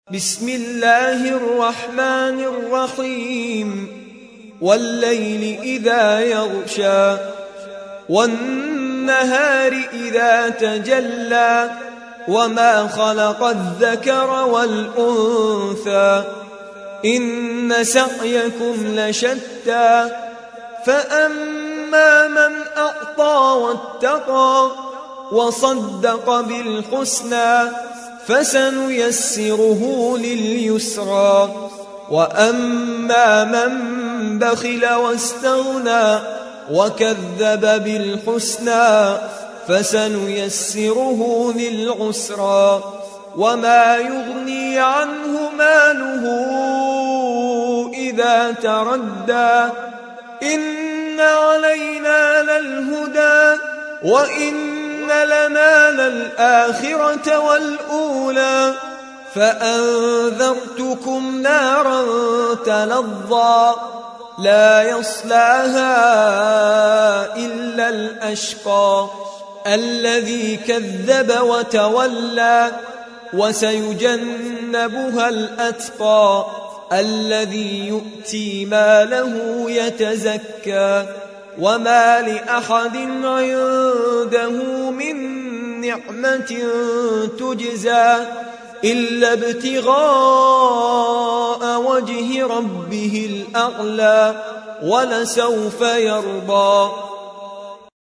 بسم الله الرحمن الرحيم والليل إذا يغشى والنهار إذا تجلى وما خلق الذكر والأنثى إن سعيكم لشتى فأما من أعطى واتقى وصدق بالحسنى فسنيسره لليسرى وأما من بخل واستغنى وكذب بالحسنى فسنيسره للعسرى وما يغني عنه ماله إذا تردى إن علينا للهدى وإن لنا للآخرة والأولى فأنذرتكم نارا تلظى لا يصلاها إلا الأشقى الذي كذب وتولى وسيجنبها الأتقى الذي يؤتي ماله يتزكى وما لأحد عنده من نعمة تجزى إلا ابتغاء وجه ربه الأعلى ولسوف يرضى.